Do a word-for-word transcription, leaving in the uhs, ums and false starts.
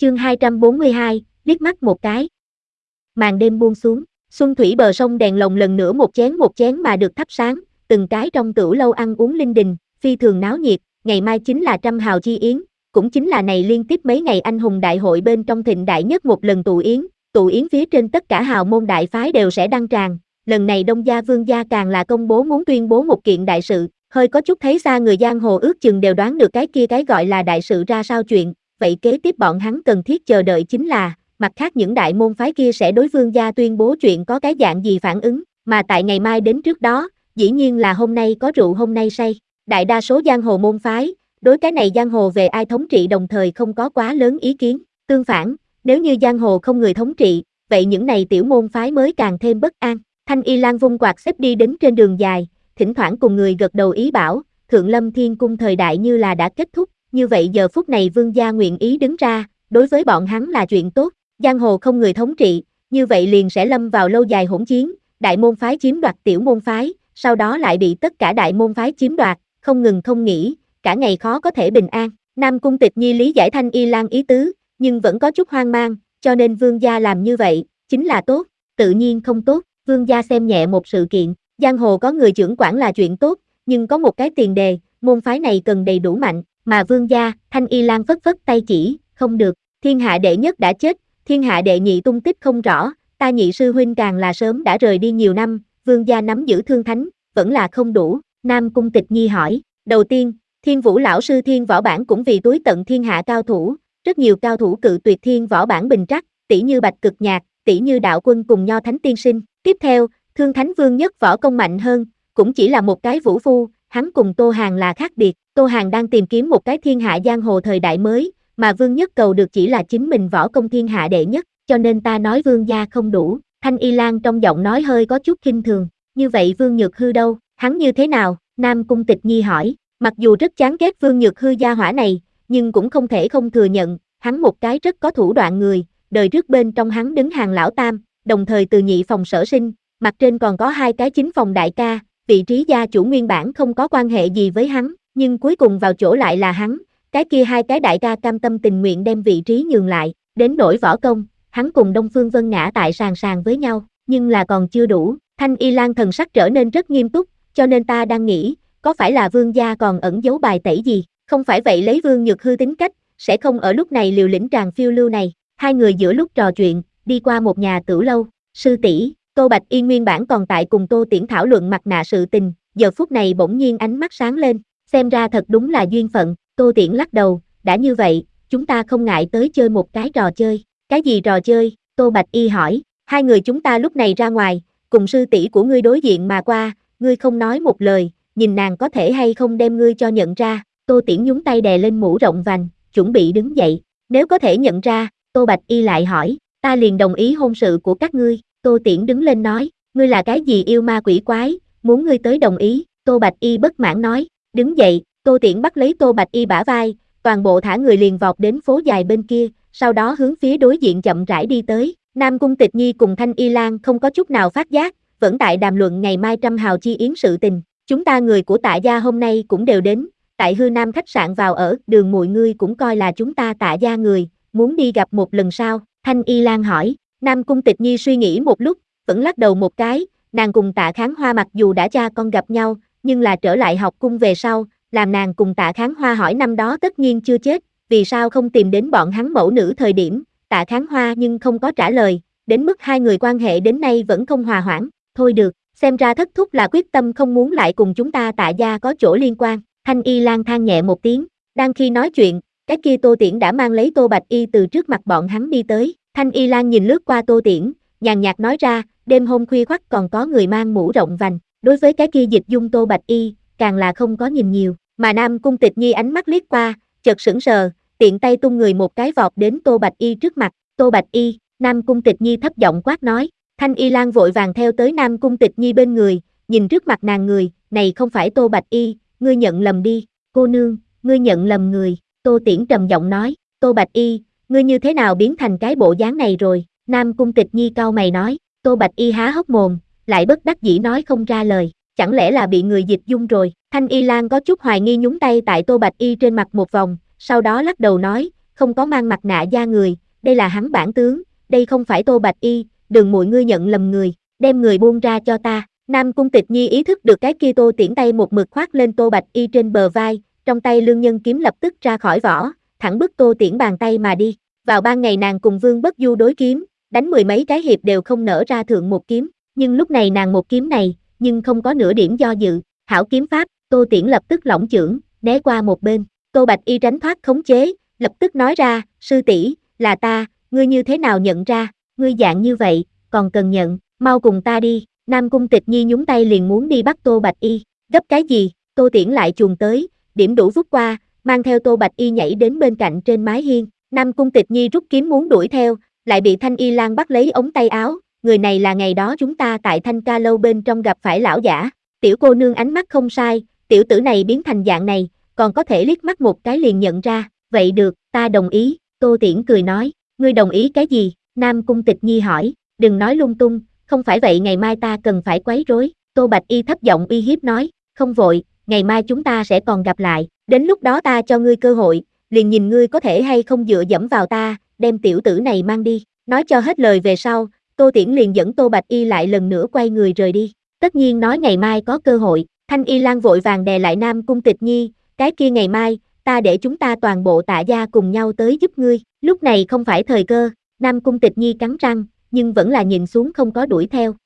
Chương hai trăm bốn mươi hai, liếc mắt một cái. Màn đêm buông xuống, xuân thủy bờ sông đèn lồng lần nữa một chén một chén mà được thắp sáng, từng cái trong tửu lâu ăn uống linh đình, phi thường náo nhiệt, ngày mai chính là trăm hào chi yến, cũng chính là này liên tiếp mấy ngày anh hùng đại hội bên trong thịnh đại nhất một lần tụ yến, tụ yến phía trên tất cả hào môn đại phái đều sẽ đăng tràng, lần này Đông gia Vương gia càng là công bố muốn tuyên bố một kiện đại sự, hơi có chút thấy xa người giang hồ ước chừng đều đoán được cái kia cái gọi là đại sự ra sao chuyện. Vậy kế tiếp bọn hắn cần thiết chờ đợi chính là, mặt khác những đại môn phái kia sẽ đối Vương gia tuyên bố chuyện có cái dạng gì phản ứng, mà tại ngày mai đến trước đó, dĩ nhiên là hôm nay có rượu hôm nay say. Đại đa số giang hồ môn phái, đối cái này giang hồ về ai thống trị đồng thời không có quá lớn ý kiến, tương phản, nếu như giang hồ không người thống trị, vậy những này tiểu môn phái mới càng thêm bất an. Thanh Y Lan vung quạt xếp đi đến trên đường dài, thỉnh thoảng cùng người gật đầu ý bảo, Thượng Lâm Thiên Cung thời đại như là đã kết thúc. Như vậy giờ phút này Vương gia nguyện ý đứng ra, đối với bọn hắn là chuyện tốt, giang hồ không người thống trị, như vậy liền sẽ lâm vào lâu dài hỗn chiến, đại môn phái chiếm đoạt tiểu môn phái, sau đó lại bị tất cả đại môn phái chiếm đoạt, không ngừng không nghỉ, cả ngày khó có thể bình an. Nam Cung Tịch Nhi lý giải Thanh Y Lan ý tứ, nhưng vẫn có chút hoang mang, cho nên Vương gia làm như vậy, chính là tốt, tự nhiên không tốt, Vương gia xem nhẹ một sự kiện, giang hồ có người trưởng quản là chuyện tốt, nhưng có một cái tiền đề, môn phái này cần đầy đủ mạnh. Mà Vương gia, Thanh Y Lan phất phất tay chỉ, không được, thiên hạ đệ nhất đã chết, thiên hạ đệ nhị tung tích không rõ, ta nhị sư huynh càng là sớm đã rời đi nhiều năm, Vương gia nắm giữ thương thánh, vẫn là không đủ. Nam Cung Tịch Nhi hỏi, đầu tiên, Thiên Vũ lão sư Thiên Võ Bản cũng vì túi tận thiên hạ cao thủ, rất nhiều cao thủ cự tuyệt Thiên Võ Bản bình trắc, tỷ như Bạch Cực Nhạc, tỷ như Đạo Quân cùng Nho Thánh tiên sinh. Tiếp theo, Thương Thánh Vương nhất võ công mạnh hơn, cũng chỉ là một cái vũ phu, hắn cùng Tô Hàn là khác biệt. Tô Hàn đang tìm kiếm một cái thiên hạ giang hồ thời đại mới, mà Vương Nhất cầu được chỉ là chính mình võ công thiên hạ đệ nhất, cho nên ta nói Vương gia không đủ. Thanh Y Lan trong giọng nói hơi có chút khinh thường, như vậy Vương Nhược Hư đâu, hắn như thế nào? Nam Cung Tịch Nhi hỏi, mặc dù rất chán ghét Vương Nhược Hư gia hỏa này, nhưng cũng không thể không thừa nhận, hắn một cái rất có thủ đoạn người, đời trước bên trong hắn đứng hàng lão tam, đồng thời từ nhị phòng sở sinh, mặt trên còn có hai cái chính phòng đại ca, vị trí gia chủ nguyên bản không có quan hệ gì với hắn. Nhưng cuối cùng vào chỗ lại là hắn, cái kia hai cái đại ca cam tâm tình nguyện đem vị trí nhường lại, đến nỗi võ công, hắn cùng Đông Phương Vân ngã tại sàn sàn với nhau, nhưng là còn chưa đủ. Thanh Y Lan thần sắc trở nên rất nghiêm túc, cho nên ta đang nghĩ, có phải là Vương gia còn ẩn giấu bài tẩy gì, không phải vậy lấy Vương Nhược Hư tính cách, sẽ không ở lúc này liều lĩnh tràng phiêu lưu này. Hai người giữa lúc trò chuyện, đi qua một nhà tửu lâu, sư tỷ, Tô Bạch Yên nguyên bản còn tại cùng Tô Tiễn thảo luận mặt nạ sự tình, giờ phút này bỗng nhiên ánh mắt sáng lên. Xem ra thật đúng là duyên phận, Tô Tiễn lắc đầu, đã như vậy, chúng ta không ngại tới chơi một cái trò chơi. Cái gì trò chơi? Tô Bạch Y hỏi, hai người chúng ta lúc này ra ngoài, cùng sư tỷ của ngươi đối diện mà qua, ngươi không nói một lời, nhìn nàng có thể hay không đem ngươi cho nhận ra. Tô Tiễn nhúng tay đè lên mũ rộng vành, chuẩn bị đứng dậy, nếu có thể nhận ra, Tô Bạch Y lại hỏi, ta liền đồng ý hôn sự của các ngươi. Tô Tiễn đứng lên nói, ngươi là cái gì yêu ma quỷ quái, muốn ngươi tới đồng ý. Tô Bạch Y bất mãn nói, đứng dậy, Tô Tiễn bắt lấy Tô Bạch Y bả vai, toàn bộ thả người liền vọt đến phố dài bên kia, sau đó hướng phía đối diện chậm rãi đi tới. Nam Cung Tịch Nhi cùng Thanh Y Lan không có chút nào phát giác, vẫn tại đàm luận ngày mai trăm hào chi yến sự tình. Chúng ta người của Tạ gia hôm nay cũng đều đến, tại Hư Nam khách sạn vào ở, Đường muội ngươi cũng coi là chúng ta Tạ gia người, muốn đi gặp một lần sao? Thanh Y Lan hỏi. Nam Cung Tịch Nhi suy nghĩ một lúc, vẫn lắc đầu một cái, nàng cùng Tạ Kháng Hoa mặc dù đã cha con gặp nhau, nhưng là trở lại học cung về sau, làm nàng cùng Tạ Kháng Hoa hỏi năm đó tất nhiên chưa chết, vì sao không tìm đến bọn hắn mẫu nữ thời điểm, Tạ Kháng Hoa nhưng không có trả lời, đến mức hai người quan hệ đến nay vẫn không hòa hoãn. Thôi được, xem ra thất thúc là quyết tâm không muốn lại cùng chúng ta Tạ gia có chỗ liên quan. Thanh Y Lan than nhẹ một tiếng, đang khi nói chuyện, cái kia Tô Tiễn đã mang lấy Tô Bạch Y từ trước mặt bọn hắn đi tới. Thanh Y Lan nhìn lướt qua Tô Tiễn, nhàn nhạt nói ra, đêm hôm khuya khoắt còn có người mang mũ rộng vành, đối với cái kia dịch dung Tô Bạch Y, càng là không có nhìn nhiều, mà Nam Cung Tịch Nhi ánh mắt liếc qua, chợt sững sờ, tiện tay tung người một cái vọt đến Tô Bạch Y trước mặt. Tô Bạch Y, Nam Cung Tịch Nhi thấp giọng quát nói. Thanh Y Lan vội vàng theo tới Nam Cung Tịch Nhi bên người, nhìn trước mặt nàng người, này không phải Tô Bạch Y, ngươi nhận lầm đi. Cô nương, ngươi nhận lầm người. Tô Tiễn trầm giọng nói. Tô Bạch Y, ngươi như thế nào biến thành cái bộ dáng này rồi? Nam Cung Tịch Nhi cau mày nói. Tô Bạch Y há hốc mồm, lại bất đắc dĩ nói không ra lời, chẳng lẽ là bị người dịch dung rồi? Thanh Y Lan có chút hoài nghi nhúng tay tại Tô Bạch Y trên mặt một vòng, sau đó lắc đầu nói, không có mang mặt nạ da người, đây là hắn bản tướng, đây không phải Tô Bạch Y, đừng muội ngươi nhận lầm người, đem người buông ra cho ta. Nam Cung Tịch Nhi ý thức được cái kia Tô Tiễn tay một mực khoác lên Tô Bạch Y trên bờ vai, trong tay lương nhân kiếm lập tức ra khỏi vỏ, thẳng bức Tô Tiễn bàn tay mà đi. Vào ban ngày nàng cùng Vương Bất Du đối kiếm, đánh mười mấy cái hiệp đều không nở ra thượng một kiếm, nhưng lúc này nàng một kiếm này, nhưng không có nửa điểm do dự, hảo kiếm pháp, Tô Tiễn lập tức lỏng chưởng, né qua một bên. Tô Bạch Y tránh thoát khống chế, lập tức nói ra, sư tỷ, là ta, ngươi như thế nào nhận ra, ngươi dạng như vậy, còn cần nhận, mau cùng ta đi. Nam Cung Tịch Nhi nhúng tay liền muốn đi bắt Tô Bạch Y, gấp cái gì, Tô Tiễn lại chuồn tới, điểm đủ vút qua, mang theo Tô Bạch Y nhảy đến bên cạnh trên mái hiên. Nam Cung Tịch Nhi rút kiếm muốn đuổi theo, lại bị Thanh Y Lan bắt lấy ống tay áo, người này là ngày đó chúng ta tại Thanh Ca lâu bên trong gặp phải lão giả, tiểu cô nương ánh mắt không sai, tiểu tử này biến thành dạng này, còn có thể liếc mắt một cái liền nhận ra, vậy được, ta đồng ý, Tô Tiễn cười nói, ngươi đồng ý cái gì, Nam Cung Tịch Nhi hỏi, đừng nói lung tung, không phải vậy ngày mai ta cần phải quấy rối, Tô Bạch Y thấp giọng uy hiếp nói, không vội, ngày mai chúng ta sẽ còn gặp lại, đến lúc đó ta cho ngươi cơ hội, liền nhìn ngươi có thể hay không dựa dẫm vào ta, đem tiểu tử này mang đi, nói cho hết lời về sau, Tô Tiễn liền dẫn Tô Bạch Y lại lần nữa quay người rời đi, tất nhiên nói ngày mai có cơ hội, Thanh Y Lan vội vàng đè lại Nam Cung Tịch Nhi, cái kia ngày mai, ta để chúng ta toàn bộ Tạ gia cùng nhau tới giúp ngươi, lúc này không phải thời cơ, Nam Cung Tịch Nhi cắn răng, nhưng vẫn là nhìn xuống không có đuổi theo,